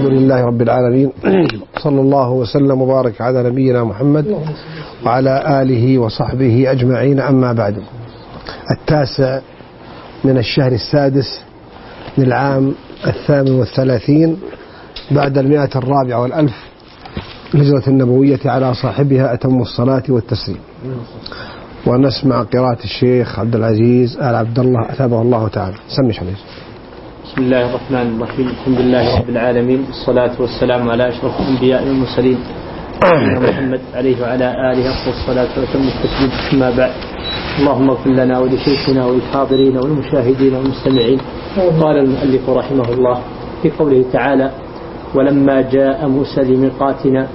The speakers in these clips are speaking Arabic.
الحمد لله رب العالمين، صلى الله وسلم وبارك على نبينا محمد وعلى آله وصحبه أجمعين. أما بعد، 9 من الشهر السادس من العام 38 بعد 104 الهجرة النبوية على صاحبها أتم الصلاة والتسليم. ونسمع قراءة الشيخ عبد العزيز آل عبد الله أثابه الله تعالى. سمي شريف. بسم الله الرحمن الرحيم. الحمد لله رب العالمين، الصلاة والسلام على أشرف الأنبياء والمرسلين سيدنا محمد عليه وعلى آله أفضل الصلاة وأتم التسليم. أما بعد، اللهم اغفر لنا ولشيخنا وللحاضرين والمشاهدين والمستمعين. قال المؤلف رحمه الله في قوله تعالى: ولما جاء موسى لميقاتنا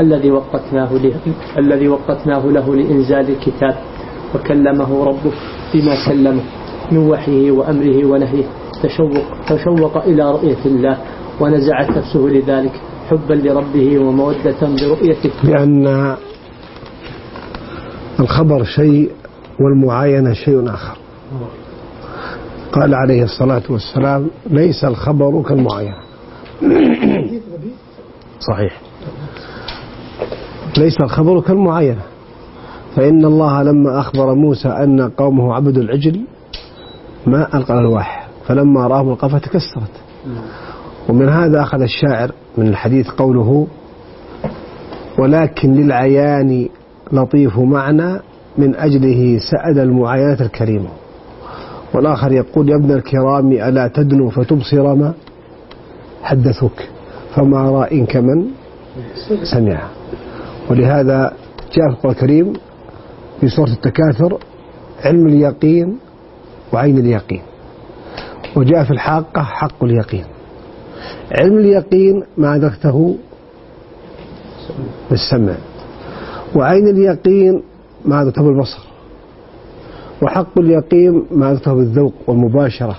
الذي وقتناه له لإنزال الكتاب وكلمه ربه بما كلمه من وحيه وأمره ونهيه، تشوق إلى رؤية الله ونزعت نفسه لذلك حبا لربه ومودة برؤيته، لأن الخبر شيء والمعاينة شيء آخر. قال عليه الصلاة والسلام: ليس الخبر كالمعاينة. صحيح، ليس الخبر كالمعاينة، فإن الله لما أخبر موسى أن قومه عبدوا العجل ما ألقى الألواح، فلما رأهم القفة تكسرت. ومن هذا أخذ الشاعر من الحديث قوله: ولكن للعيان لطيف معنى من أجله سأل المعاينة الكريمة. والآخر يقول: يا ابن الكرام ألا تدنو فتبصر ما حدثوك فما راء كمن سمع. ولهذا جاء في القرآن الكريم في سورة التكاثر علم اليقين وعين اليقين، وجاء في الحاقة حق اليقين. علم اليقين ما أدركته بالسمع، وعين اليقين ما أدركته بالبصر، وحق اليقين ما أدركته بالذوق والمباشرة.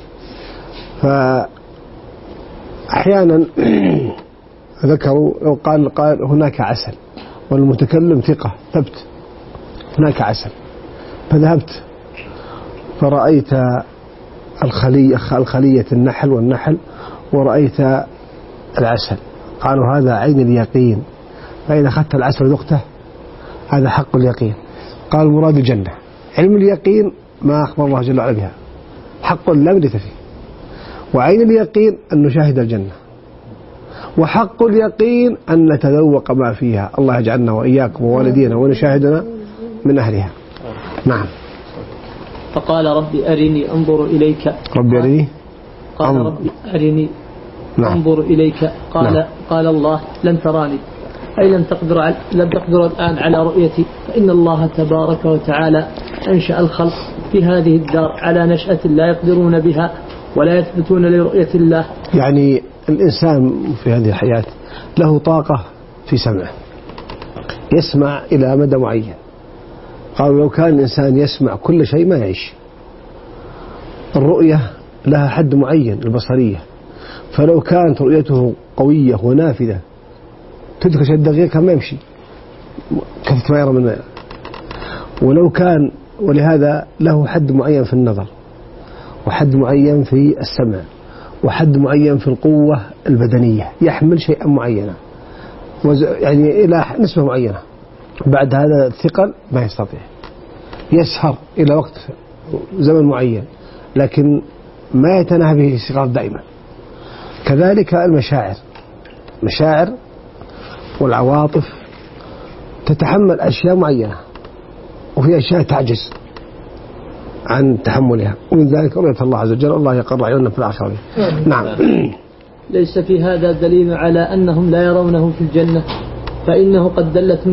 فأحيانا ذكروا لو قال هناك عسل والمتكلم ثقة ثبت، هناك عسل، فذهبت فرأيت الخلية النحل والنحل ورأيت العسل، قالوا هذا عين اليقين، فإذا أخذت العسل وذقته هذا حق اليقين. قال المراد الجنة. علم اليقين ما أخبر الله جل وعلا بها، حق لا بد فيه. وعين اليقين أن نشاهد الجنة، وحق اليقين أن نتذوق ما فيها. الله يجعلنا وإياكم ووالدينا ونشاهدنا من أهلها. نعم. فقال: ربي أرني أنظر إليك. ربي أرني. قال: ربي أرني أنظر إليك. قال الله: لن تراني، أي لن تقدر الآن على رؤيتي، فإن الله تبارك وتعالى أنشأ الخلق في هذه الدار على نشأة لا يقدرون بها ولا يثبتون لرؤية الله. يعني الإنسان في هذه الحياة له طاقة في سمعه، يسمع إلى مدى معين. قالوا لو كان الإنسان يسمع كل شيء ما يعيش. الرؤية لها حد معين، البصرية، فلو كانت رؤيته قوية ونافذة تدخل الدقيقة ما يمشي كثرة ما يرى من. ولو كان، ولهذا له حد معين في النظر، وحد معين في السمع، وحد معين في القوة البدنية، يحمل شيئا معينا يعني إلى نسبة معينة. بعد هذا الثقل ما يستطيع، يسهر إلى وقت زمن معين، لكن ما يتناهى به الصغار دائما. كذلك المشاعر والعواطف تتحمل أشياء معينة، وفي أشياء تعجز عن تحملها، ومن ذلك رؤية الله عز وجل. الله يقر عيوننا في الآخرة. نعم. ليس في هذا دليل على أنهم لا يرونه في الجنة، فإنه قد دلت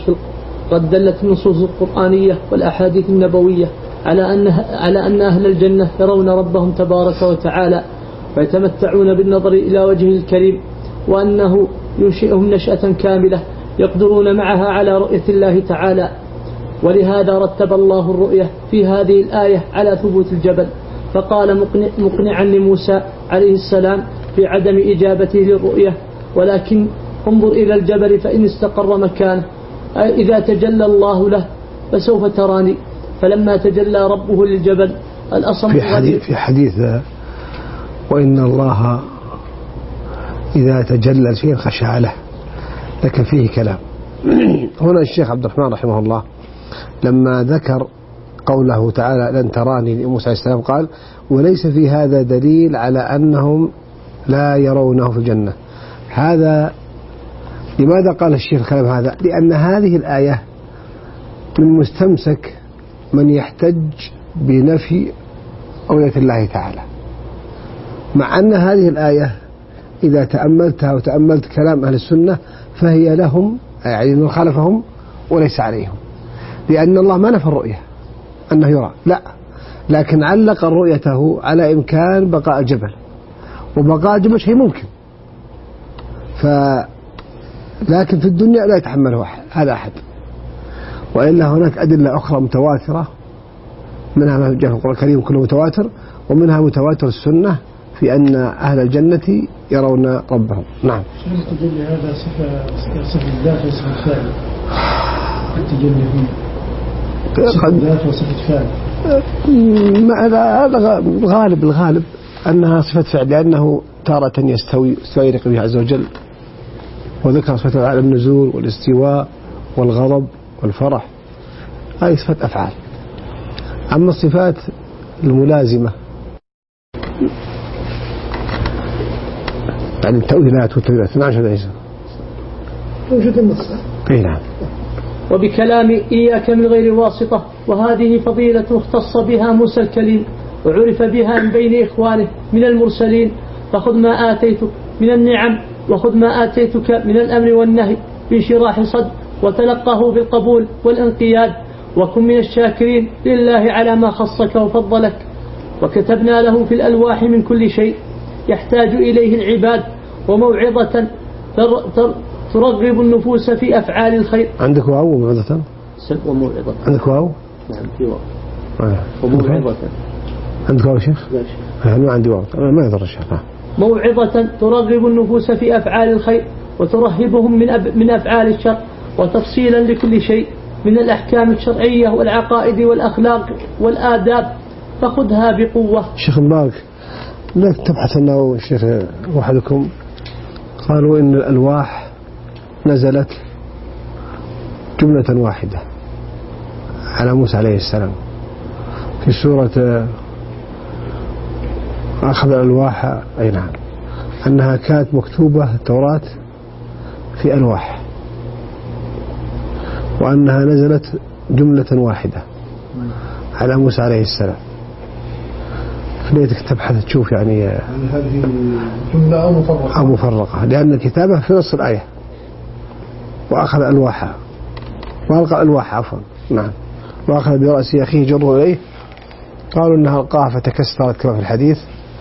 النصوص القرآنية والأحاديث النبوية على أن أهل الجنة يرون ربهم تبارك وتعالى ويتمتعون بالنظر إلى وجهه الكريم، وأنه ينشئهم نشأة كاملة يقدرون معها على رؤية الله تعالى. ولهذا رتب الله الرؤية في هذه الآية على ثبوت الجبل، فقال مقنعا لموسى عليه السلام في عدم إجابته للرؤية: ولكن انظر إلى الجبل فإن استقر مكانه إذا تجلى الله له فسوف تراني. فلما تجلى ربه للجبل الأصم في حديث وإن الله إذا تجلى شيء خشع له، لكن فيه كلام. هنا الشيخ عبد الرحمن رحمه الله لما ذكر قوله تعالى لن تراني لموسى عليه السلام قال وليس في هذا دليل على أنهم لا يرونه في الجنة. هذا لماذا قال الشيخ الكلام هذا؟ لأن هذه الآية من مستمسك من يحتج بنفي رؤية الله تعالى، مع أن هذه الآية إذا تأملتها وتأملت كلام أهل السنة فهي لهم، يعني من خالفهم وليس عليهم، لأن الله ما نفى الرؤية أنه يرى، لا، لكن علق رؤيته على إمكان بقاء الجبل، وبقاء الجبل شيء ممكن، لكن في الدنيا لا يتحمله هذا أحد. وإلا هناك أدلة أخرى متواترة، منها ما جاء في القرآن الكريم كله متواتر، ومنها متواتر السنة في أن أهل الجنة يرون ربهم. نعم. التجلي هذا صفة الذات وصفة فاعل. التجلي هنا صفة الذات وصفة فاعل. هذا الغالب أنها صفة فعل، لأنه تارة يستوي لقوله عز وجل، وذكر صفة على النزول والاستواء والغضب والفرح، هذه صفة أفعال. أما الصفات الملازمة يعني التأويلات والتأويلات. نعم شهد عيسى وجود النص. أي نعم. وبكلام إياك من غير واسطة، وهذه فضيلة اختص بها موسى الكليم وعرف بها من بين إخوانه من المرسلين. فخذ ما آتيتك من النعم، وخذ ما آتيتك من الأمر والنهي بانشراح صدر، وتلقه بالقبول والانقياد، وكن من الشاكرين لله على ما خصك وفضلك. وكتبنا له في الألواح من كل شيء يحتاج إليه العباد، وموعظة ترغب النفوس في أفعال الخير. عندك واو وموعظة؟ وموعظة. عندك واو؟ نعم في واو. وموعظة. عندك واو شيخ؟ لا شيخ. أنا ما عندي واو، ما يضر الشيخ. موعظة ترغب النفوس في أفعال الخير، وترهبهم من أفعال الشر، وتفصيلا لكل شيء من الأحكام الشرعية والعقائد والأخلاق والآداب، فخذها بقوة. شيخ مبارك، لك تبحث أنه الشيخ وحدكم قالوا إن الألواح نزلت جملة واحدة على موسى عليه السلام في سورة أخذ الألواح. أي نعم، أنها كانت مكتوبة التوراة في ألواح، وأنها نزلت جملة واحدة على موسى عليه السلام. فليتك تبحث تشوف يعني هذه جملة أو مفرقة، لأن الكتابة في نص الآية. وأخذ ألواحها وألقى الألواح عفوا. نعم. وأخذ برأس أخيه جره إليه، قالوا أنها ألقاها فتكسرت كما في الحديث،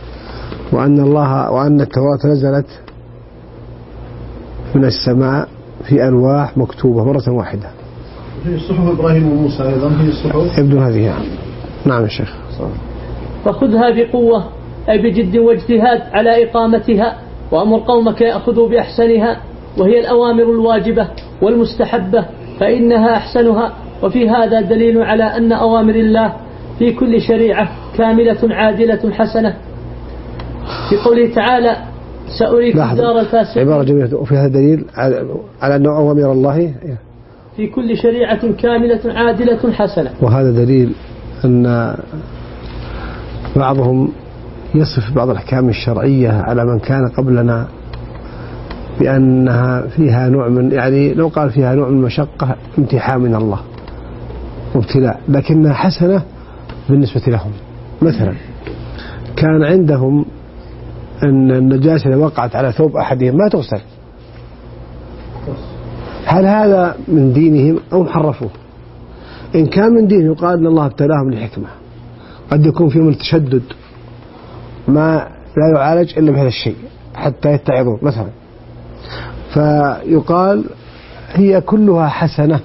وأن التوراة نزلت من السماء في ألواح مكتوبة مرة واحدة. هي صحف إبراهيم وموسى أيضا هي الصحف. يبدو هذه. نعم يا شيخ. فخذها بقوة، أي بجد واجتهاد على إقامتها، وأمر قومك يأخذوا بأحسنها، وهي الأوامر الواجبة والمستحبة فإنها أحسنها. وفي هذا دليل على أن أوامر الله في كل شريعة كاملة عادلة حسنة. في قوله تعالى سأريك دار الفاسقين، عبارة جميلة. وفي هذا دليل على أن أوامر الله في كل شريعة كاملة عادلة حسنة. وهذا دليل أن بعضهم يصف بعض الأحكام الشرعية على من كان قبلنا بأنها فيها نوع من، يعني لو قال فيها نوع من مشقة، امتحان من الله وابتلاء، لكنها حسنة بالنسبة لهم. مثلا كان عندهم أن النجاسة إذا وقعت على ثوب أحدهم ما تغسل. هل هذا من دينهم أو حرفوه؟ إن كان من دينهم يقال أن الله ابتلاهم لحكمة، قد يكون فيهم التشدد ما لا يعالج إلا بهذا الشيء حتى يتعظون مثلا، فيقال هي كلها حسنة،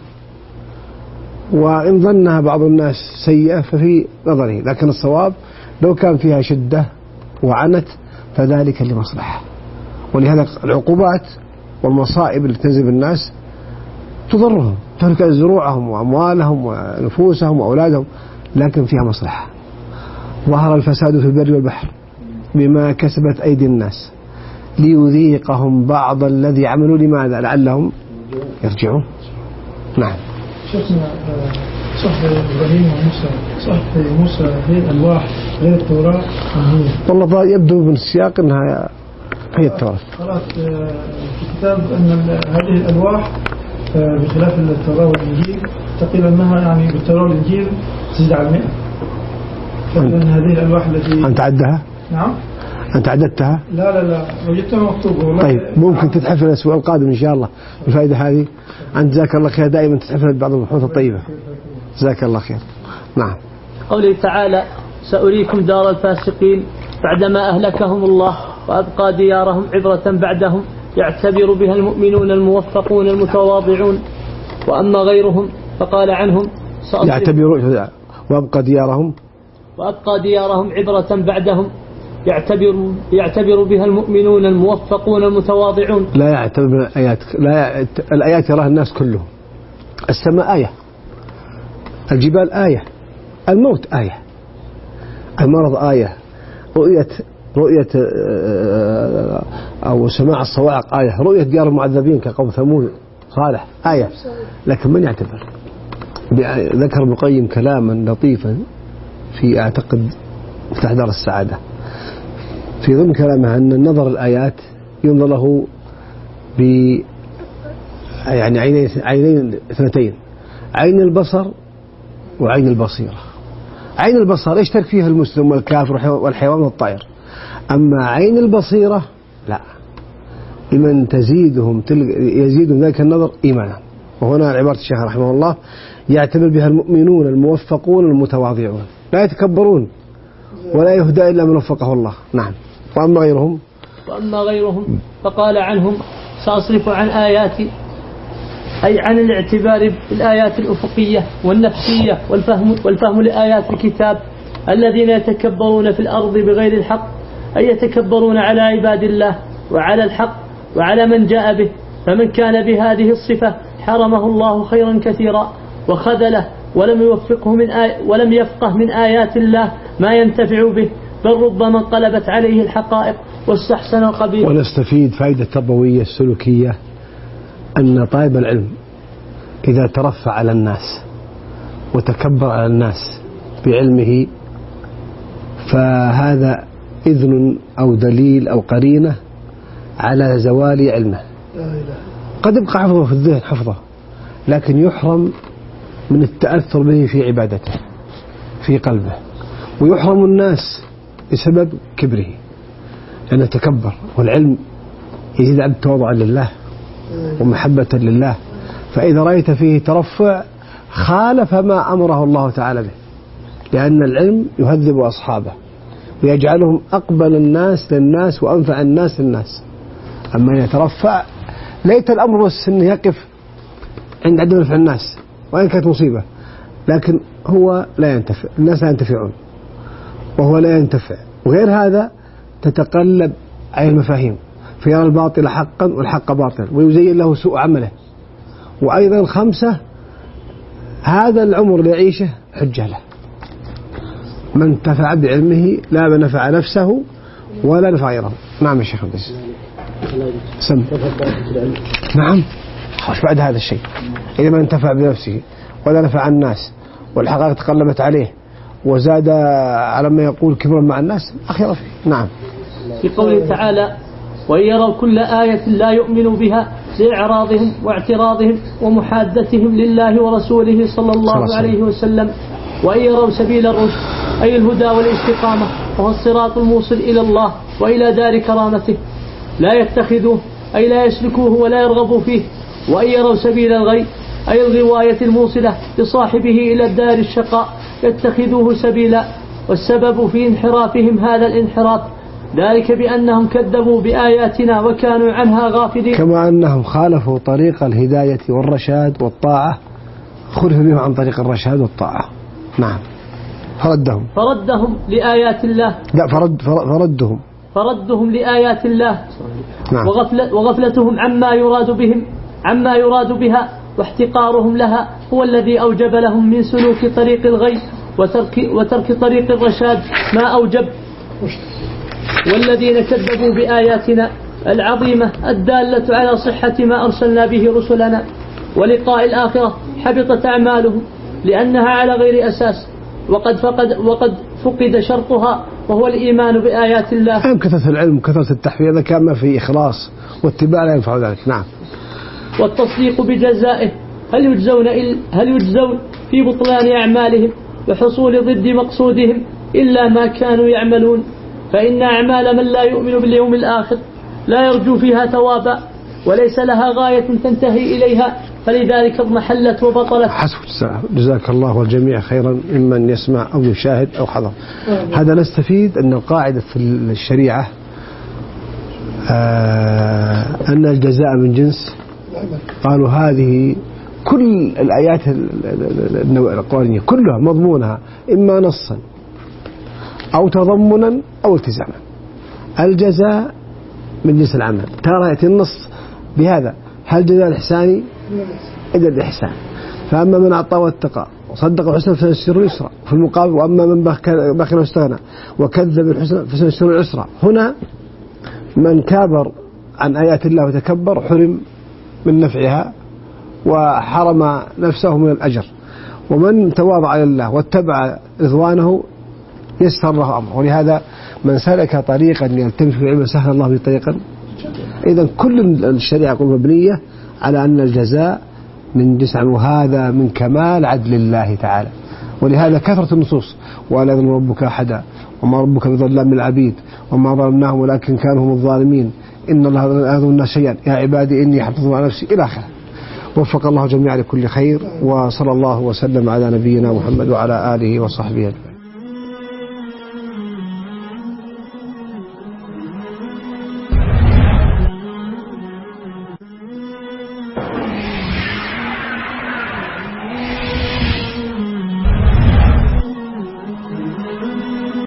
وإن ظنها بعض الناس سيئة ففي نظره، لكن الصواب لو كان فيها شدة وعنت فذلك لمصلحة. ولهذا العقوبات والمصائب اللي تنزل بالناس تضرهم، تهلك زروعهم وأموالهم ونفوسهم وأولادهم، لكن فيها مصلحة. ظهر الفساد في البر والبحر بما كسبت أيدي الناس ليذيقهم بعض الذي عملوا لماذا لعلهم يرجعون. نعم. شيخنا صحف إبراهيم وموسى، صحف موسى هي ألواح غير التوراة. والله يبدو من السياق أنها هي التوراة. قرأت في كتاب أن هذه الألواح بخلاف التوراة والإنجيل تقريبا أنها يعني بالتوراة والإنجيل تزيد على 100. فإن هذه الألواح التي أنت عدها؟ نعم. أنت عددتها؟ لا وجدتها مكتوبة والله. طيب ممكن تتحفل الأسبوع القادم إن شاء الله بالفائدة هذه. أنت جزاك الله خير، دائما تتحفل بعض البحوث الطيبة. جزاك الله خير. نعم. قوله تعالى: سأريكم دار الفاسقين بعدما أهلكهم الله وأبقى ديارهم عبرة بعدهم يعتبر بها المؤمنون الموفقون المتواضعون. وأما غيرهم فقال عنهم يعتبر وأبقى ديارهم عبرة بعدهم يعتبر بها المؤمنون الموفقون المتواضعون. لا يعتبر الآيات، الآيات يراها الناس كلهم. السماء آية، الجبال آية، الموت آية، المرض آية، رؤية أو سماع الصواعق آية، رؤية ديار المعذبين كقوم ثمود صالح آية. لكن من يعتبر؟ ذكر ابن القيم كلاما لطيفا في أعتقد مفتاح دار السعادة في ضمن كلامه أن النظر الآيات ينظر له ب يعني عينين اثنتين، عين البصر وعين البصيرة. عين البصر يشترك فيها المسلم والكافر والحيوان والطائر، أما عين البصيرة لا، لمن يزيدهم ذلك النظر إيمانا. وهنا عبارة الشيخ رحمه الله: يعتبر بها المؤمنون الموفقون المتواضعون، لا يتكبرون ولا يهدى إلا من وفقه الله. نعم. وأما غيرهم فقال عنهم: سأصرف عن آياتي، أي عن الاعتبار بالآيات الأفقية والنفسية والفهم لآيات الكتاب، الذين يتكبرون في الأرض بغير الحق، أي يتكبرون على عباد الله وعلى الحق وعلى من جاء به. فمن كان بهذه الصفة حرمه الله خيرا كثيرا وخذله، ولم يفقه من آيات الله ما ينتفع به، بل ربما انقلبت عليه الحقائق واستحسن القبيح. ونستفيد فائدة تربوية السلوكية أن طالب العلم إذا ترفع على الناس وتكبر على الناس بعلمه فهذا إذن أو دليل أو قرينة على زوال علمه. قد يبقى حفظه في الذهن حفظه، لكن يحرم من التأثر به في عبادته في قلبه، ويحرم الناس بسبب كبره لأنه تكبر. والعلم يزيد عبد تواضعا لله ومحبة لله، فإذا رأيت فيه ترفع خالف ما أمره الله تعالى به، لأن العلم يهذب أصحابه ويجعلهم أقبل الناس للناس وأنفع الناس للناس. أما يترفع ليت الأمر بس أنه يقف عند عدم نفع الناس وإن كانت مصيبة، لكن هو لا ينتفع، الناس لا ينتفعون وهو لا ينتفع. وغير هذا تتقلب على المفاهيم، فيرى الباطل حقا والحق باطل ويزين له سوء عمله. وأيضا 5 هذا العمر اللي يعيشه حجة له، من انتفع بعلمه لا نفع نفسه ولا نفع غيره. نعم يا شيخ عبدالعزيز. سم. نعم. خش بعد هذا الشيء، إذا ما انتفع بنفسه ولا نفع الناس والحقائق تقلبت عليه وزاد على ما يقول كبرا مع الناس أخيرا فيه. نعم. في قوله تعالى: وإن يروا كل آية لا يؤمنوا بها لإعراضهم واعتراضهم ومحادتهم لله ورسوله صلى الله عليه وسلم. وإن يروا سبيل الرشد أي الهدى والاستقامة وهو الصراط الموصل إلى الله وإلى دار كرامته لا يتخذوه أي لا يسلكوه ولا يرغبوا فيه. وإن يروا سبيل الغي أي الغواية الموصلة لصاحبه إلى الدار الشقاء يتخذوه سبيلا. والسبب في انحرافهم هذا الانحراف ذلك بأنهم كذبوا بآياتنا وكانوا عنها غافلين، كما أنهم خالفوا طريق الهداية والرشاد والطاعة، خلف بهم عن طريق الرشاد والطاعة. نعم. فردهم لآيات الله. لا فردهم لآيات الله. نعم. وغفلتهم عما يراد بها واحتقارهم لها هو الذي أوجب لهم من سلوك طريق الغي وترك طريق الرشاد ما أوجب. والذين كذبوا بآياتنا العظيمة الدالة على صحة ما أرسلنا به رسلنا ولقاء الآخرة حبطت أعمالهم لأنها على غير أساس وقد فقد شرطها وهو الإيمان بآيات الله. كثرة العلم وكثرة التحفيظ إذا كان ما في إخلاص واتباع لا ينفع ذلك. نعم. والتصديق بجزائه هل يجزون في بطلان أعمالهم وحصول ضد مقصودهم إلا ما كانوا يعملون، فإن أعمال من لا يؤمن باليوم الآخر لا يرجو فيها ثوابا وليس لها غاية تنتهي إليها، فلذلك اضمحلت وبطلت. حسب، جزاك الله والجميع خيرا ممن يسمع أو يشاهد أو حضر. هذا نستفيد أن القاعدة في الشريعة أن الجزاء من جنس. قالوا هذه كل الآيات القرآنية كلها مضمونها إما نصا أو تضمنا أو التزاما. الجزاء من جنس العمل. ترى يأتي النص بهذا، هل جزاء الإحسان إلا الإحسان، فأما من أعطى واتقى وصدق الحسنى فسنيسره اليسرى، في المقابل وأما من بخل واستغنى وكذب بالحسنى فسنيسره العسرى. هنا من كابر عن آيات الله وتكبر حرم من نفعها وحرم نفسه من الأجر، ومن تواضع لله واتبع رضوانه يسر له أمره. ولهذا من سلك طريقا يلتمس في العلم سهل الله به طريقا. إذن كل الشريعة مبنية على أن الجزاء من جنس العمل، وهذا من كمال عدل الله تعالى. ولهذا كثرة النصوص: ولا يظلم ربك أحدا وما ربك بظلام للعبيد وما ظلمناهم ولكن كانوا هم الظالمين إن الله لا يظلم شيئا يا عبادي إني حفظت على نفسي إلى آخره. وفق الله جميعا لكل خير، وصلى الله وسلم على نبينا محمد وعلى آله وصحبه أجمعين.